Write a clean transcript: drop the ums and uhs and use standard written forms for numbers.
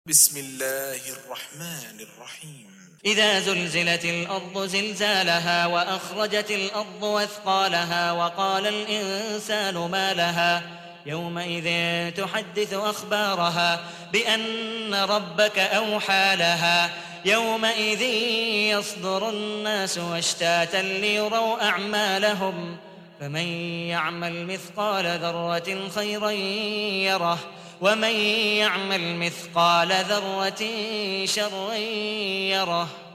بسم الله الرحمن الرحيم إذا زلزلت الأرض زلزالها وأخرجت الأرض أثقالها وقال الإنسان ما لها يومئذ تحدث أخبارها بأن ربك أوحى لها يومئذ يصدر الناس أشتاتا ليروا أعمالهم فمن يعمل مثقال ذرة خيرا يره ومن يعمل مثقال ذرة شرا يره.